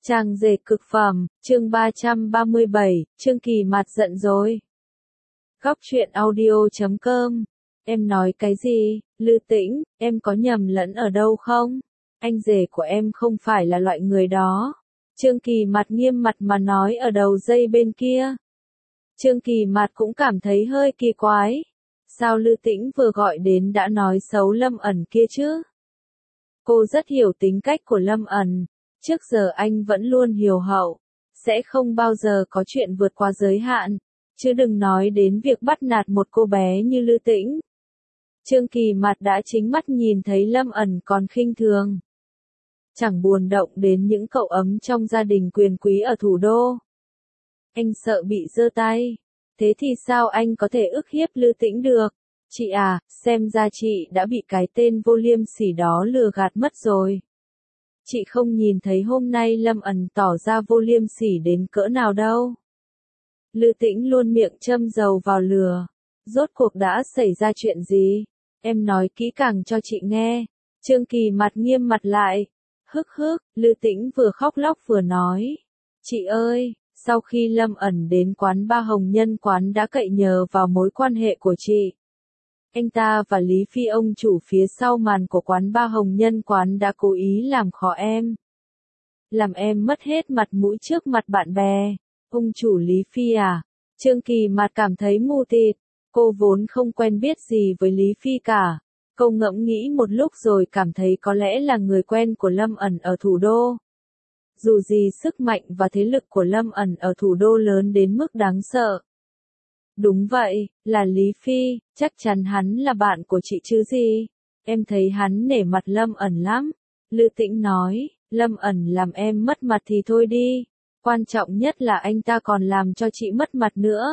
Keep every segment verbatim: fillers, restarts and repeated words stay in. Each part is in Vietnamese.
Trang dệt cực phẩm, chương ba trăm ba mươi bảy, Trương Kỳ Mạt giận rồi. Góc truyện audio chấm com. Em nói cái gì, Lư Tĩnh, em có nhầm lẫn ở đâu không? Anh rể của em không phải là loại người đó. Trương Kỳ Mạt nghiêm mặt mà nói ở đầu dây bên kia. Trương Kỳ Mạt cũng cảm thấy hơi kỳ quái. Sao Lư Tĩnh vừa gọi đến đã nói xấu Lâm ẩn kia chứ? Cô rất hiểu tính cách của Lâm ẩn. Trước giờ anh vẫn luôn hiếu hậu, sẽ không bao giờ có chuyện vượt qua giới hạn, chứ đừng nói đến việc bắt nạt một cô bé như Lư Tĩnh. Trương Kỳ Mạt đã chính mắt nhìn thấy Lâm ẩn còn khinh thường. Chẳng buồn động đến những cậu ấm trong gia đình quyền quý ở thủ đô. Anh sợ bị giơ tay, thế thì sao anh có thể ức hiếp Lư Tĩnh được? Chị à, xem ra chị đã bị cái tên vô liêm sỉ đó lừa gạt mất rồi. Chị không nhìn thấy hôm nay Lâm ẩn tỏ ra vô liêm sỉ đến cỡ nào đâu. Lư Tĩnh luôn miệng châm dầu vào lửa. Rốt cuộc đã xảy ra chuyện gì? Em nói kỹ càng cho chị nghe. Trương Kỳ Mạt nghiêm mặt lại. Hức hức, Lư Tĩnh vừa khóc lóc vừa nói. Chị ơi, sau khi Lâm ẩn đến quán ba Hồng Nhân quán đã cậy nhờ vào mối quan hệ của chị. Anh ta và Lý Phi ông chủ phía sau màn của quán ba Hồng Nhân quán đã cố ý làm khó em. Làm em mất hết mặt mũi trước mặt bạn bè. Ông chủ Lý Phi à? Trương Kỳ Mạt cảm thấy mù tịt. Cô vốn không quen biết gì với Lý Phi cả. Cô ngẫm nghĩ một lúc rồi cảm thấy có lẽ là người quen của Lâm ẩn ở thủ đô. Dù gì sức mạnh và thế lực của Lâm ẩn ở thủ đô lớn đến mức đáng sợ. Đúng vậy, là Lý Phi, chắc chắn hắn là bạn của chị chứ gì. Em thấy hắn nể mặt Lâm ẩn lắm. Lư Tĩnh nói, Lâm ẩn làm em mất mặt thì thôi đi. Quan trọng nhất là anh ta còn làm cho chị mất mặt nữa.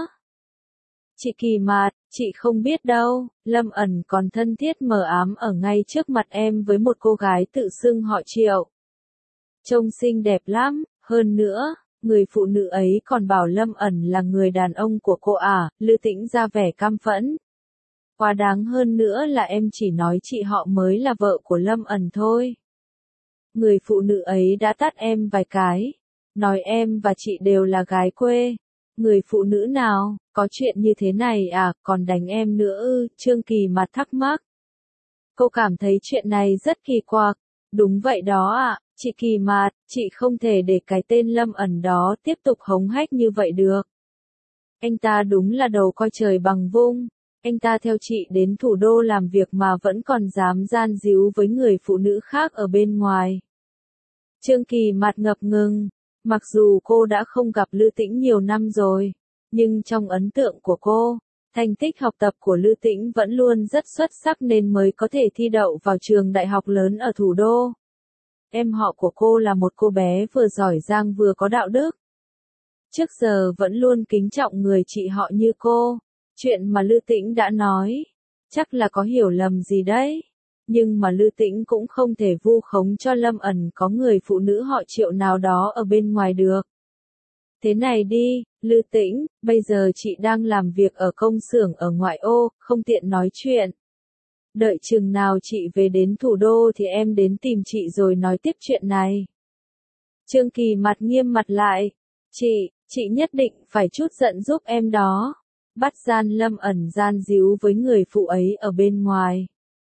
Chị Kỳ Mạt, chị không biết đâu, Lâm ẩn còn thân thiết mờ ám ở ngay trước mặt em với một cô gái tự xưng họ Triệu. Trông xinh đẹp lắm, hơn nữa. Người phụ nữ ấy còn bảo Lâm ẩn là người đàn ông của cô à, Lư Tĩnh ra vẻ căm phẫn. Quá đáng hơn nữa là em chỉ nói chị họ mới là vợ của Lâm ẩn thôi. Người phụ nữ ấy đã tát em vài cái, nói em và chị đều là gái quê. Người phụ nữ nào, có chuyện như thế này à, còn đánh em nữa ư, Trương Kỳ Mạt thắc mắc. Cô cảm thấy chuyện này rất kỳ quặc. Đúng vậy đó ạ. À. Chị Kỳ Mạt, chị không thể để cái tên Lâm ẩn đó tiếp tục hống hách như vậy được. Anh ta đúng là đầu coi trời bằng vung. Anh ta theo chị đến thủ đô làm việc mà vẫn còn dám gian díu với người phụ nữ khác ở bên ngoài. Trương Kỳ Mạt ngập ngừng. Mặc dù cô đã không gặp Lư Tĩnh nhiều năm rồi, nhưng trong ấn tượng của cô, thành tích học tập của Lư Tĩnh vẫn luôn rất xuất sắc nên mới có thể thi đậu vào trường đại học lớn ở thủ đô. Em họ của cô là một cô bé vừa giỏi giang vừa có đạo đức. Trước giờ vẫn luôn kính trọng người chị họ như cô. Chuyện mà Lư Tĩnh đã nói, chắc là có hiểu lầm gì đấy. Nhưng mà Lư Tĩnh cũng không thể vu khống cho Lâm ẩn có người phụ nữ họ Triệu nào đó ở bên ngoài được. Thế này đi, Lư Tĩnh, bây giờ chị đang làm việc ở công xưởng ở ngoại ô, không tiện nói chuyện. Đợi chừng nào chị về đến thủ đô thì em đến tìm chị rồi nói tiếp chuyện này. Trương Kỳ Mạt nghiêm mặt lại. Chị, chị nhất định phải chút giận giúp em đó. Bắt gian Lâm ẩn gian díu với người phụ ấy ở bên ngoài.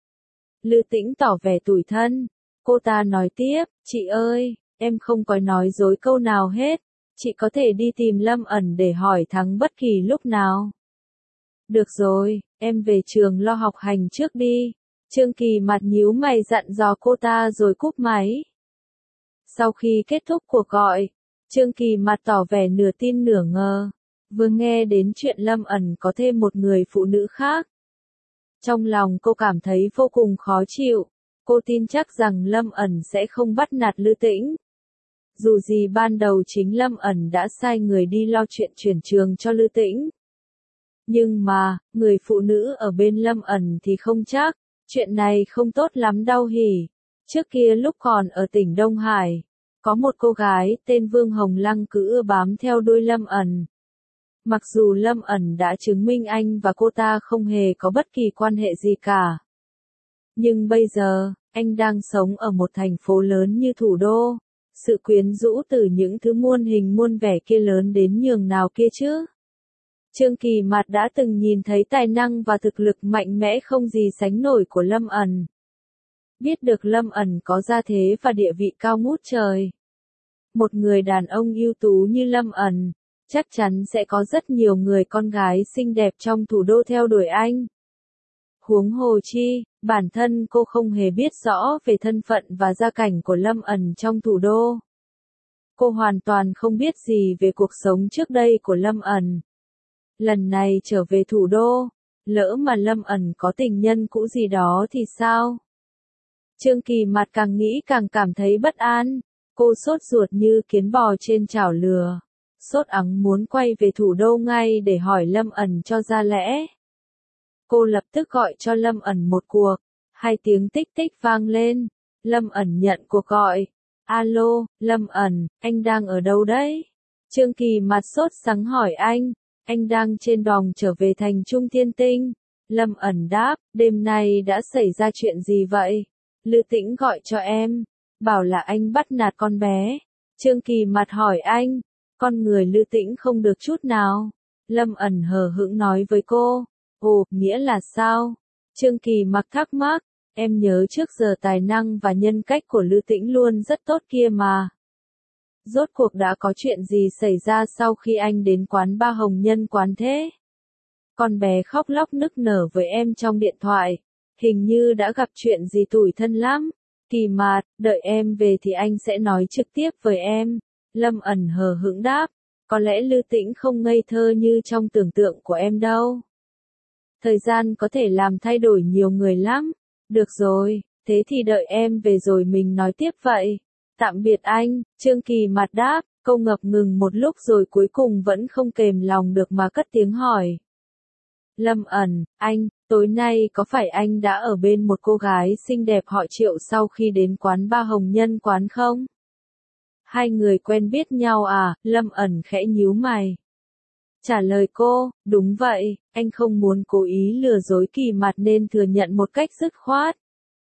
Lư Tĩnh tỏ vẻ tủi thân. Cô ta nói tiếp, chị ơi, em không có nói dối câu nào hết. Chị có thể đi tìm Lâm ẩn để hỏi thắng bất kỳ lúc nào. Được rồi, em về trường lo học hành trước đi. Trương Kỳ Mạt nhíu mày dặn dò cô ta rồi cúp máy. Sau khi kết thúc cuộc gọi, Trương Kỳ Mạt tỏ vẻ nửa tin nửa ngờ. Vừa nghe đến chuyện Lâm ẩn có thêm một người phụ nữ khác. Trong lòng cô cảm thấy vô cùng khó chịu. Cô tin chắc rằng Lâm ẩn sẽ không bắt nạt Lư Tĩnh. Dù gì ban đầu chính Lâm ẩn đã sai người đi lo chuyện chuyển trường cho Lư Tĩnh. Nhưng mà, người phụ nữ ở bên Lâm ẩn thì không chắc. Chuyện này không tốt lắm đâu hỉ. Trước kia lúc còn ở tỉnh Đông Hải, có một cô gái tên Vương Hồng Lăng cứ ưa bám theo đuôi Lâm ẩn. Mặc dù Lâm ẩn đã chứng minh anh và cô ta không hề có bất kỳ quan hệ gì cả. Nhưng bây giờ, anh đang sống ở một thành phố lớn như thủ đô. Sự quyến rũ từ những thứ muôn hình muôn vẻ kia lớn đến nhường nào kia chứ. Trương Kỳ Mạt đã từng nhìn thấy tài năng và thực lực mạnh mẽ không gì sánh nổi của Lâm ẩn. Biết được Lâm ẩn có gia thế và địa vị cao ngút trời. Một người đàn ông ưu tú như Lâm ẩn, chắc chắn sẽ có rất nhiều người con gái xinh đẹp trong thủ đô theo đuổi anh. Huống hồ chi, bản thân cô không hề biết rõ về thân phận và gia cảnh của Lâm ẩn trong thủ đô. Cô hoàn toàn không biết gì về cuộc sống trước đây của Lâm ẩn. Lần này trở về thủ đô, lỡ mà Lâm ẩn có tình nhân cũ gì đó thì sao? Trương Kỳ Mạt càng nghĩ càng cảm thấy bất an, cô sốt ruột như kiến bò trên chảo lửa, sốt ắng muốn quay về thủ đô ngay để hỏi Lâm ẩn cho ra lẽ. Cô lập tức gọi cho Lâm ẩn một cuộc, hai tiếng tích tích vang lên, Lâm ẩn nhận cuộc gọi. Alo, Lâm ẩn, anh đang ở đâu đấy? Trương Kỳ Mạt sốt sắng hỏi anh, anh đang trên đò trở về thành Trung Thiên Tinh. Lâm ẩn đáp, đêm nay đã xảy ra chuyện gì vậy? Lư Tĩnh gọi cho em, bảo là anh bắt nạt con bé. Trương Kỳ Mạt hỏi anh, con người Lư Tĩnh không được chút nào. Lâm ẩn hờ hững nói với cô, ồ, nghĩa là sao? Trương Kỳ Mạt thắc mắc, em nhớ trước giờ tài năng và nhân cách của Lư Tĩnh luôn rất tốt kia mà. Rốt cuộc đã có chuyện gì xảy ra sau khi anh đến quán ba Hồng Nhân quán thế? Con bé khóc lóc nức nở với em trong điện thoại, hình như đã gặp chuyện gì tủi thân lắm. Kỳ Mạt, đợi em về thì anh sẽ nói trực tiếp với em. Lâm ẩn hờ hững đáp, có lẽ Lư Tĩnh không ngây thơ như trong tưởng tượng của em đâu. Thời gian có thể làm thay đổi nhiều người lắm. Được rồi, thế thì đợi em về rồi mình nói tiếp vậy. Tạm biệt anh, Trương Kỳ Mạt đáp, câu ngập ngừng một lúc rồi cuối cùng vẫn không kềm lòng được mà cất tiếng hỏi. Lâm ẩn, anh, tối nay có phải anh đã ở bên một cô gái xinh đẹp họ Triệu sau khi đến quán ba Hồng Nhân quán không? Hai người quen biết nhau à? Lâm ẩn khẽ nhíu mày. Trả lời cô, đúng vậy, anh không muốn cố ý lừa dối Kỳ Mạt nên thừa nhận một cách dứt khoát.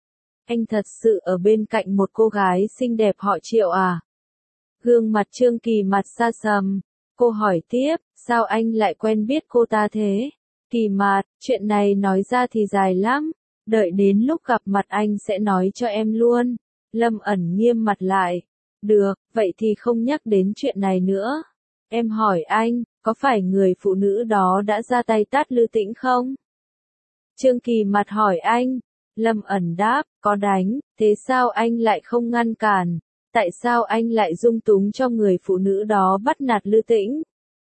Anh thật sự ở bên cạnh một cô gái xinh đẹp họ Triệu à? Gương mặt Trương Kỳ Mạt xa sầm. Cô hỏi tiếp, sao anh lại quen biết cô ta thế? Kỳ Mạt, chuyện này nói ra thì dài lắm. Đợi đến lúc gặp mặt anh sẽ nói cho em luôn. Lâm ẩn nghiêm mặt lại. Được, vậy thì không nhắc đến chuyện này nữa. Em hỏi anh, có phải người phụ nữ đó đã ra tay tát Lư Tĩnh không? Trương Kỳ Mạt hỏi anh. Lâm ẩn đáp, có đánh, thế sao anh lại không ngăn cản? Tại sao anh lại dung túng cho người phụ nữ đó bắt nạt Lư Tĩnh?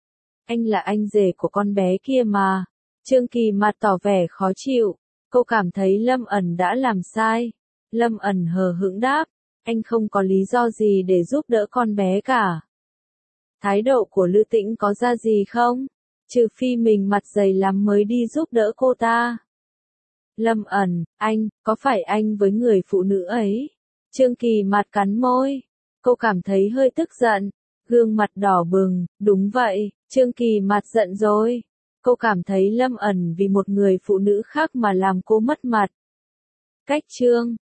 Anh là anh rể của con bé kia mà. Trương Kỳ Mạt tỏ vẻ khó chịu. Cô cảm thấy Lâm ẩn đã làm sai. Lâm ẩn hờ hững đáp, anh không có lý do gì để giúp đỡ con bé cả. Thái độ của Lư Tĩnh có ra gì không? Trừ phi mình mặt dày lắm mới đi giúp đỡ cô ta. Lâm ẩn, anh, có phải anh với người phụ nữ ấy? Trương Kỳ Mạt cắn môi. Cô cảm thấy hơi tức giận. Gương mặt đỏ bừng, đúng vậy, Trương Kỳ Mạt giận rồi. Cô cảm thấy Lâm ẩn vì một người phụ nữ khác mà làm cô mất mặt. Cách chương